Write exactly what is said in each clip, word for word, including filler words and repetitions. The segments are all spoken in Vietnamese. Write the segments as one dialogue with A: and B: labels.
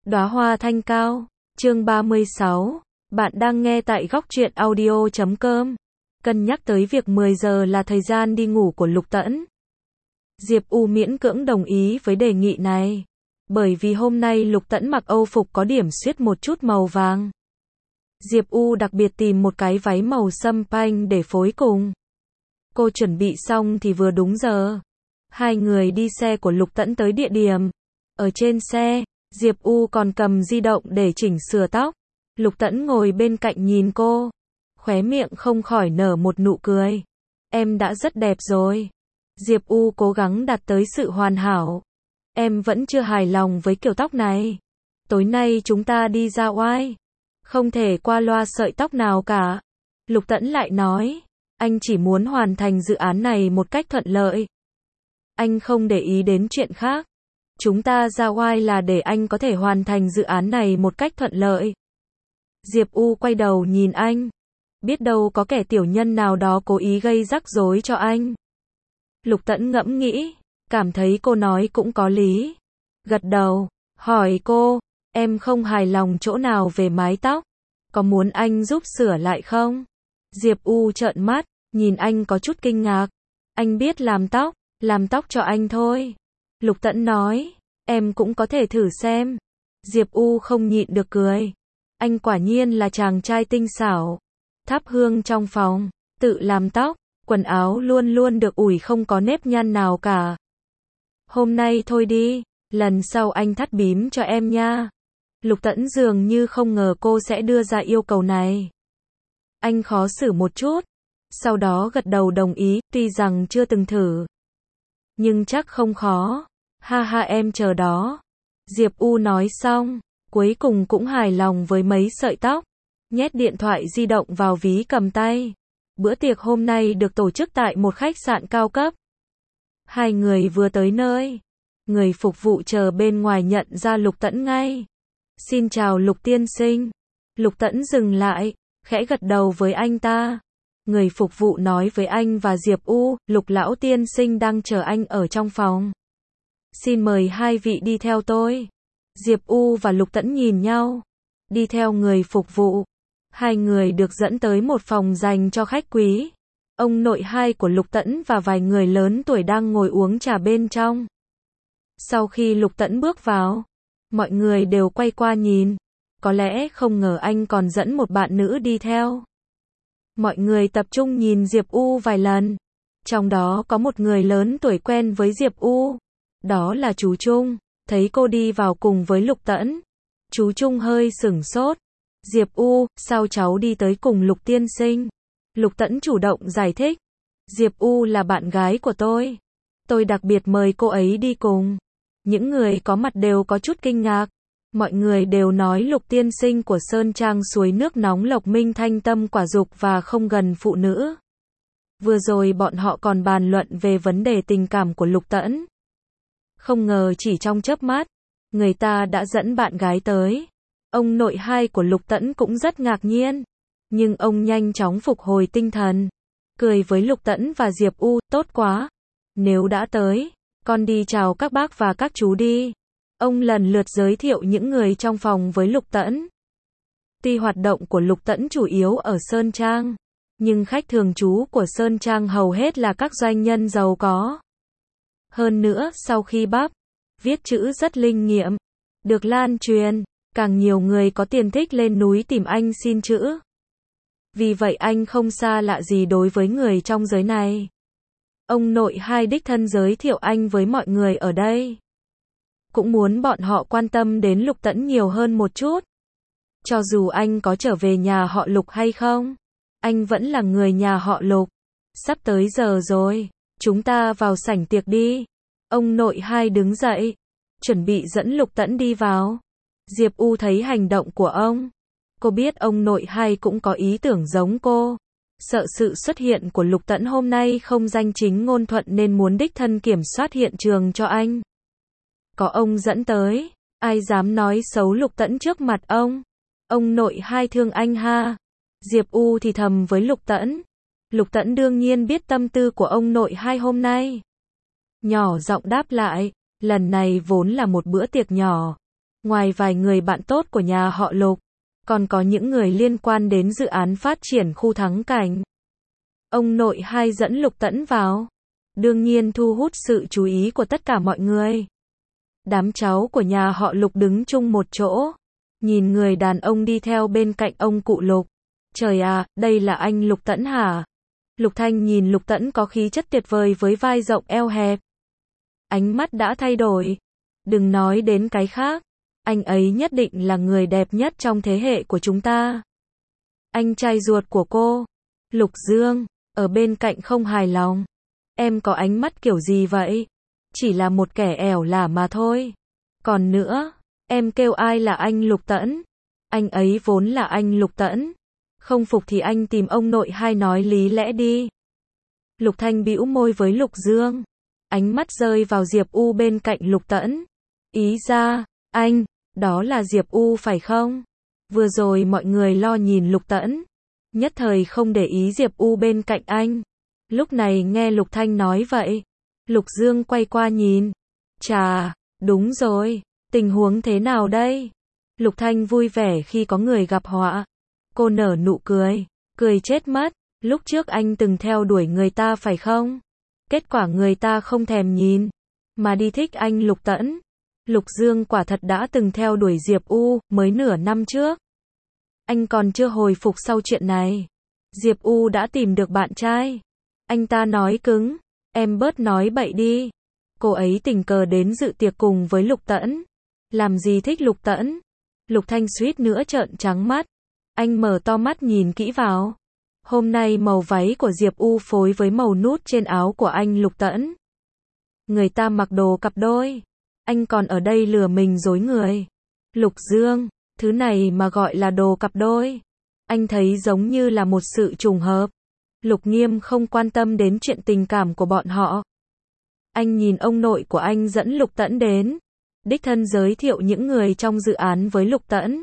A: Đóa hoa thanh cao, chương ba mươi sáu. Bạn đang nghe tại góc truyện audio chấm com. Cân nhắc tới việc mười giờ là thời gian đi ngủ của Lục Tẫn, Diệp U miễn cưỡng đồng ý với đề nghị này. Bởi vì hôm nay Lục Tẫn mặc âu phục có điểm xuyết một chút màu vàng. Diệp U đặc biệt tìm một cái váy màu sâm panh để phối cùng. Cô chuẩn bị xong thì vừa đúng giờ. Hai người đi xe của Lục Tẫn tới địa điểm. Ở trên xe, Diệp U còn cầm di động để chỉnh sửa tóc. Lục Tẫn ngồi bên cạnh nhìn cô, khóe miệng không khỏi nở một nụ cười. Em đã rất đẹp rồi. Diệp U cố gắng đạt tới sự hoàn hảo. Em vẫn chưa hài lòng với kiểu tóc này. Tối nay chúng ta đi ra oai. Không thể qua loa sợi tóc nào cả. Lục Tẫn lại nói, anh chỉ muốn hoàn thành dự án này một cách thuận lợi. Anh không để ý đến chuyện khác. Chúng ta ra oai là để anh có thể hoàn thành dự án này một cách thuận lợi. Diệp U quay đầu nhìn anh. Biết đâu có kẻ tiểu nhân nào đó cố ý gây rắc rối cho anh. Lục Tẫn ngẫm nghĩ, cảm thấy cô nói cũng có lý. Gật đầu, hỏi cô, em không hài lòng chỗ nào về mái tóc? Có muốn anh giúp sửa lại không? Diệp U trợn mắt, nhìn anh có chút kinh ngạc. Anh biết làm tóc, làm tóc cho anh thôi. Lục Tẫn nói, em cũng có thể thử xem. Diệp U không nhịn được cười. Anh quả nhiên là chàng trai tinh xảo. Thắp hương trong phòng, tự làm tóc, quần áo luôn luôn được ủi không có nếp nhăn nào cả. Hôm nay thôi đi, lần sau anh thắt bím cho em nha. Lục Tẫn dường như không ngờ cô sẽ đưa ra yêu cầu này. Anh khó xử một chút, sau đó gật đầu đồng ý, tuy rằng chưa từng thử. Nhưng chắc không khó. Ha ha em chờ đó. Diệp U nói xong, cuối cùng cũng hài lòng với mấy sợi tóc. Nhét điện thoại di động vào ví cầm tay. Bữa tiệc hôm nay được tổ chức tại một khách sạn cao cấp. Hai người vừa tới nơi, người phục vụ chờ bên ngoài nhận ra Lục Tẫn ngay. Xin chào Lục tiên sinh. Lục Tẫn dừng lại, khẽ gật đầu với anh ta. Người phục vụ nói với anh và Diệp U, Lục lão tiên sinh đang chờ anh ở trong phòng. Xin mời hai vị đi theo tôi. Diệp U và Lục Tẫn nhìn nhau, đi theo người phục vụ. Hai người được dẫn tới một phòng dành cho khách quý. Ông nội hai của Lục Tẫn và vài người lớn tuổi đang ngồi uống trà bên trong. Sau khi Lục Tẫn bước vào, mọi người đều quay qua nhìn. Có lẽ không ngờ anh còn dẫn một bạn nữ đi theo. Mọi người tập trung nhìn Diệp U vài lần. Trong đó có một người lớn tuổi quen với Diệp U. Đó là chú Trung. Thấy cô đi vào cùng với Lục Tẫn, chú Trung hơi sửng sốt. Diệp U, sao cháu đi tới cùng Lục tiên sinh? Lục Tẫn chủ động giải thích. Diệp U là bạn gái của tôi. Tôi đặc biệt mời cô ấy đi cùng. Những người có mặt đều có chút kinh ngạc. Mọi người đều nói Lục tiên sinh của Sơn Trang suối nước nóng Lộc Minh thanh tâm quả dục và không gần phụ nữ. Vừa rồi bọn họ còn bàn luận về vấn đề tình cảm của Lục Tẫn. Không ngờ chỉ trong chớp mắt, người ta đã dẫn bạn gái tới. Ông nội hai của Lục Tẫn cũng rất ngạc nhiên. Nhưng ông nhanh chóng phục hồi tinh thần. Cười với Lục Tẫn và Diệp U, tốt quá. Nếu đã tới, con đi chào các bác và các chú đi. Ông lần lượt giới thiệu những người trong phòng với Lục Tẫn. Tuy hoạt động của Lục Tẫn chủ yếu ở Sơn Trang, nhưng khách thường trú của Sơn Trang hầu hết là các doanh nhân giàu có. Hơn nữa, sau khi bắp, viết chữ rất linh nghiệm, được lan truyền, càng nhiều người có tiền thích lên núi tìm anh xin chữ. Vì vậy anh không xa lạ gì đối với người trong giới này. Ông nội hai đích thân giới thiệu anh với mọi người ở đây. Cũng muốn bọn họ quan tâm đến Lục Tẫn nhiều hơn một chút. Cho dù anh có trở về nhà họ Lục hay không, anh vẫn là người nhà họ Lục. Sắp tới giờ rồi, chúng ta vào sảnh tiệc đi. Ông nội hai đứng dậy, chuẩn bị dẫn Lục Tẫn đi vào. Diệp U thấy hành động của ông. Cô biết ông nội hai cũng có ý tưởng giống cô. Sợ sự xuất hiện của Lục Tẫn hôm nay không danh chính ngôn thuận nên muốn đích thân kiểm soát hiện trường cho anh. Có ông dẫn tới, ai dám nói xấu Lục Tẫn trước mặt ông. Ông nội hai thương anh ha. Diệp U thì thầm với Lục Tẫn. Lục Tẫn đương nhiên biết tâm tư của ông nội hai hôm nay. Nhỏ giọng đáp lại, lần này vốn là một bữa tiệc nhỏ. Ngoài vài người bạn tốt của nhà họ Lục, còn có những người liên quan đến dự án phát triển khu Thắng Cảnh. Ông nội hai dẫn Lục Tẫn vào, đương nhiên thu hút sự chú ý của tất cả mọi người. Đám cháu của nhà họ Lục đứng chung một chỗ, nhìn người đàn ông đi theo bên cạnh ông cụ Lục. Trời à, đây là anh Lục Tẫn hả? Lục Thanh nhìn Lục Tẫn có khí chất tuyệt vời với vai rộng eo hẹp. Ánh mắt đã thay đổi. Đừng nói đến cái khác. Anh ấy nhất định là người đẹp nhất trong thế hệ của chúng ta. Anh trai ruột của cô, Lục Dương, ở bên cạnh không hài lòng. Em có ánh mắt kiểu gì vậy? Chỉ là một kẻ ẻo lả mà thôi. Còn nữa, em kêu ai là anh Lục Tẫn? Anh ấy vốn là anh Lục Tẫn. Không phục thì anh tìm ông nội hai nói lý lẽ đi. Lục Thanh bĩu môi với Lục Dương. Ánh mắt rơi vào Diệp U bên cạnh Lục Tẫn. Ý ra, anh, đó là Diệp U phải không? Vừa rồi mọi người lo nhìn Lục Tẫn, nhất thời không để ý Diệp U bên cạnh anh. Lúc này nghe Lục Thanh nói vậy, Lục Dương quay qua nhìn. Chà, đúng rồi, tình huống thế nào đây? Lục Thanh vui vẻ khi có người gặp họa. Cô nở nụ cười, cười chết mất. Lúc trước anh từng theo đuổi người ta phải không? Kết quả người ta không thèm nhìn, mà đi thích anh Lục Tẫn. Lục Dương quả thật đã từng theo đuổi Diệp U, mới nửa năm trước. Anh còn chưa hồi phục sau chuyện này. Diệp U đã tìm được bạn trai. Anh ta nói cứng, em bớt nói bậy đi. Cô ấy tình cờ đến dự tiệc cùng với Lục Tẫn. Làm gì thích Lục Tẫn? Lục Thanh suýt nữa trợn trắng mắt. Anh mở to mắt nhìn kỹ vào. Hôm nay màu váy của Diệp U phối với màu nút trên áo của anh Lục Tẫn. Người ta mặc đồ cặp đôi. Anh còn ở đây lừa mình dối người. Lục Dương, thứ này mà gọi là đồ cặp đôi. Anh thấy giống như là một sự trùng hợp. Lục Nghiêm không quan tâm đến chuyện tình cảm của bọn họ. Anh nhìn ông nội của anh dẫn Lục Tẫn đến. Đích thân giới thiệu những người trong dự án với Lục Tẫn.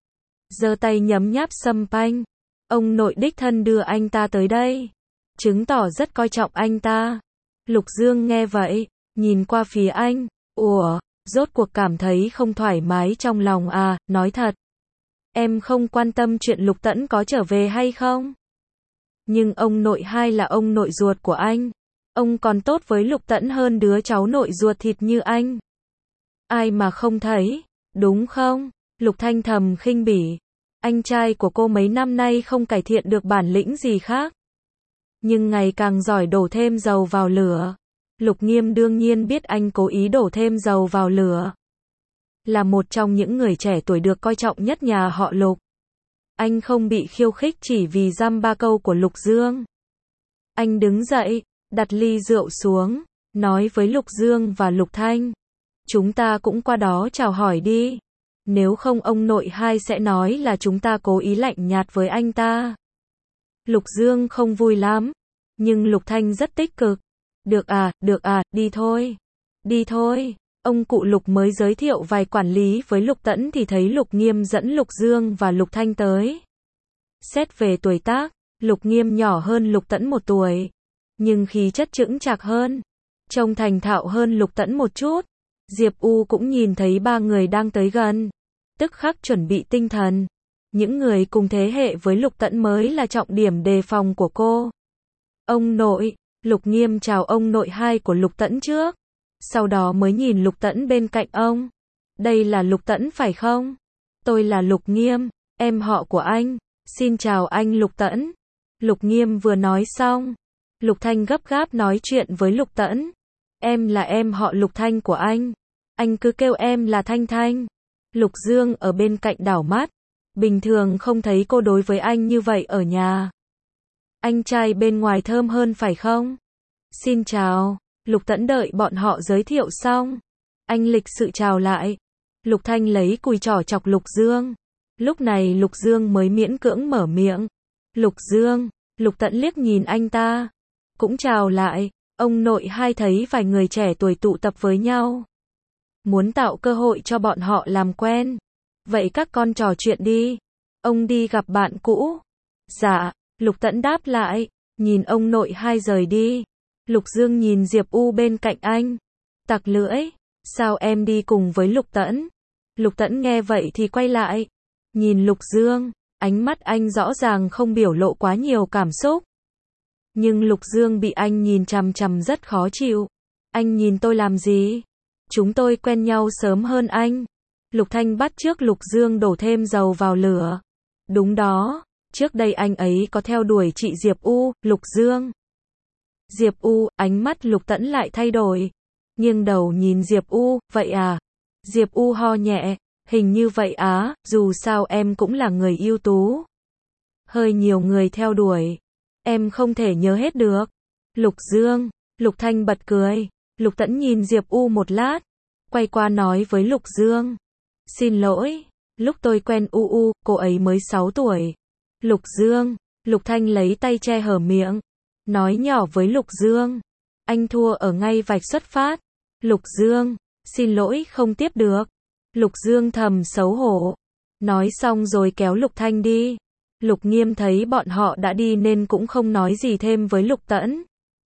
A: Giơ tay nhấm nháp sâm panh. Ông nội đích thân đưa anh ta tới đây. Chứng tỏ rất coi trọng anh ta. Lục Dương nghe vậy, nhìn qua phía anh. Ủa, rốt cuộc cảm thấy không thoải mái trong lòng à, nói thật. Em không quan tâm chuyện Lục Tẫn có trở về hay không? Nhưng ông nội hai là ông nội ruột của anh. Ông còn tốt với Lục Tẫn hơn đứa cháu nội ruột thịt như anh. Ai mà không thấy, đúng không? Lục Thanh thầm khinh bỉ. Anh trai của cô mấy năm nay không cải thiện được bản lĩnh gì khác. Nhưng ngày càng giỏi đổ thêm dầu vào lửa. Lục Nghiêm đương nhiên biết anh cố ý đổ thêm dầu vào lửa. Là một trong những người trẻ tuổi được coi trọng nhất nhà họ Lục. Anh không bị khiêu khích chỉ vì dăm ba câu của Lục Dương. Anh đứng dậy, đặt ly rượu xuống, nói với Lục Dương và Lục Thanh. Chúng ta cũng qua đó chào hỏi đi. Nếu không ông nội hai sẽ nói là chúng ta cố ý lạnh nhạt với anh ta. Lục Dương không vui lắm. Nhưng Lục Thanh rất tích cực. Được à, được à, đi thôi. Đi thôi. Ông cụ Lục mới giới thiệu vài quản lý với Lục Tẫn thì thấy Lục Nghiêm dẫn Lục Dương và Lục Thanh tới. Xét về tuổi tác, Lục Nghiêm nhỏ hơn Lục Tẫn một tuổi. Nhưng khí chất chững chạc hơn. Trông thành thạo hơn Lục Tẫn một chút. Diệp U cũng nhìn thấy ba người đang tới gần. Tức khắc chuẩn bị tinh thần. Những người cùng thế hệ với Lục Tẫn mới là trọng điểm đề phòng của cô. Ông nội, Lục Nghiêm chào ông nội hai của Lục Tẫn trước. Sau đó mới nhìn Lục Tẫn bên cạnh ông. Đây là Lục Tẫn phải không? Tôi là Lục Nghiêm, em họ của anh. Xin chào anh Lục Tẫn. Lục Nghiêm vừa nói xong. Lục Thanh gấp gáp nói chuyện với Lục Tẫn. Em là em họ Lục Thanh của anh. Anh cứ kêu em là Thanh Thanh. Lục Dương ở bên cạnh đảo mắt. Bình thường không thấy cô đối với anh như vậy ở nhà. Anh trai bên ngoài thơm hơn phải không? Xin chào. Lục Tẫn đợi bọn họ giới thiệu xong. Anh lịch sự chào lại. Lục Thanh lấy cùi trỏ chọc Lục Dương. Lúc này Lục Dương mới miễn cưỡng mở miệng. Lục Dương. Lục Tẫn liếc nhìn anh ta. Cũng chào lại. Ông nội hai thấy vài người trẻ tuổi tụ tập với nhau. Muốn tạo cơ hội cho bọn họ làm quen. Vậy các con trò chuyện đi. Ông đi gặp bạn cũ. Dạ. Lục Tẫn đáp lại. Nhìn ông nội hai rời đi. Lục Dương nhìn Diệp U bên cạnh anh. Tặc lưỡi. Sao em đi cùng với Lục Tẫn? Lục Tẫn nghe vậy thì quay lại. Nhìn Lục Dương, ánh mắt anh rõ ràng không biểu lộ quá nhiều cảm xúc. Nhưng Lục Dương bị anh nhìn chằm chằm rất khó chịu. Anh nhìn tôi làm gì? Chúng tôi quen nhau sớm hơn anh. Lục Thanh bắt chước Lục Dương đổ thêm dầu vào lửa. Đúng đó, trước đây anh ấy có theo đuổi chị Diệp U, Lục Dương. Diệp U, ánh mắt Lục Tẫn lại thay đổi. Nghiêng đầu nhìn Diệp U, vậy à? Diệp U ho nhẹ, hình như vậy á, dù sao em cũng là người ưu tú. Hơi nhiều người theo đuổi. Em không thể nhớ hết được. Lục Dương, Lục Thanh bật cười. Lục Tẫn nhìn Diệp U một lát, quay qua nói với Lục Dương. Xin lỗi, lúc tôi quen U U, cô ấy mới sáu tuổi. Lục Dương, Lục Thanh lấy tay che hở miệng, nói nhỏ với Lục Dương. Anh thua ở ngay vạch xuất phát. Lục Dương, xin lỗi không tiếp được. Lục Dương thầm xấu hổ. Nói xong rồi kéo Lục Thanh đi. Lục Nghiêm thấy bọn họ đã đi nên cũng không nói gì thêm với Lục Tẫn.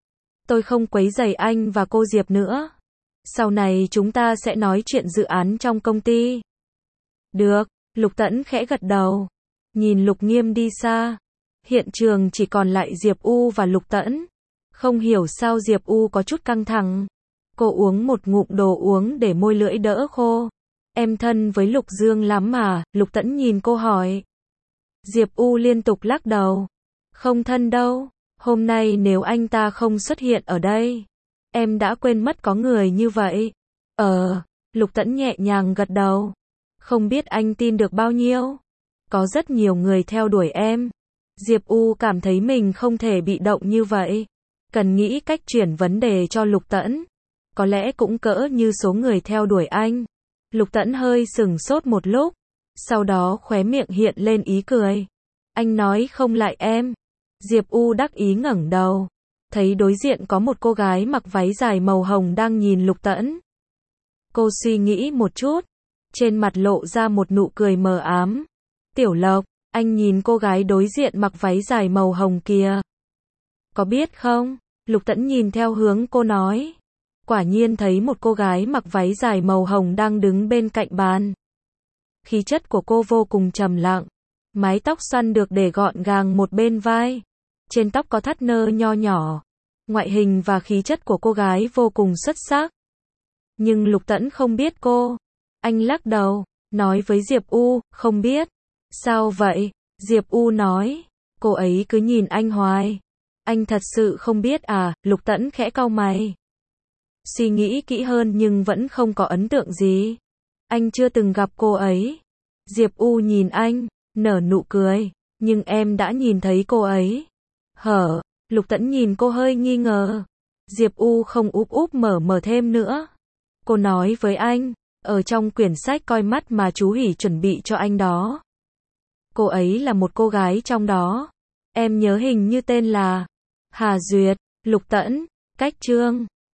A: Tôi không quấy rầy anh và cô Diệp nữa. Sau này chúng ta sẽ nói chuyện dự án trong công ty. Được, Lục Tẫn khẽ gật đầu. Nhìn Lục Nghiêm đi xa. Hiện trường chỉ còn lại Diệp U và Lục Tẫn. Không hiểu sao Diệp U có chút căng thẳng. Cô uống một ngụm đồ uống để môi lưỡi đỡ khô. Em thân với Lục Dương lắm mà, Lục Tẫn nhìn cô hỏi. Diệp U liên tục lắc đầu. Không thân đâu, hôm nay nếu anh ta không xuất hiện ở đây, em đã quên mất có người như vậy. Ờ, Lục Tẫn nhẹ nhàng gật đầu. Không biết anh tin được bao nhiêu. Có rất nhiều người theo đuổi em. Diệp U cảm thấy mình không thể bị động như vậy. Cần nghĩ cách chuyển vấn đề cho Lục Tẫn. Có lẽ cũng cỡ như số người theo đuổi anh. Lục Tẫn hơi sừng sốt một lúc. Sau đó khóe miệng hiện lên ý cười. Anh nói không lại em. Diệp U đắc ý ngẩng đầu. Thấy đối diện có một cô gái mặc váy dài màu hồng đang nhìn Lục Tẫn. Cô suy nghĩ một chút. Trên mặt lộ ra một nụ cười mờ ám. Tiểu Lộc, anh nhìn cô gái đối diện mặc váy dài màu hồng kia. Có biết không? Lục Tẫn nhìn theo hướng cô nói. Quả nhiên thấy một cô gái mặc váy dài màu hồng đang đứng bên cạnh bàn. Khí chất của cô vô cùng trầm lặng. Mái tóc xoăn được để gọn gàng một bên vai. Trên tóc có thắt nơ nho nhỏ. Ngoại hình và khí chất của cô gái vô cùng xuất sắc. Nhưng Lục Tẫn không biết cô. Anh lắc đầu, nói với Diệp U, không biết. Sao vậy? Diệp U nói. Cô ấy cứ nhìn anh hoài. Anh thật sự không biết à? Lục Tẫn khẽ cau mày. Suy nghĩ kỹ hơn nhưng vẫn không có ấn tượng gì. Anh chưa từng gặp cô ấy. Diệp U nhìn anh, nở nụ cười. Nhưng em đã nhìn thấy cô ấy. Hở, Lục Tẫn nhìn cô hơi nghi ngờ. Diệp U không úp úp mở mở thêm nữa. Cô nói với anh, ở trong quyển sách coi mắt mà chú Hỉ chuẩn bị cho anh đó. Cô ấy là một cô gái trong đó. Em nhớ hình như tên là Hà Duyệt. Lục Tẫn, cách chương.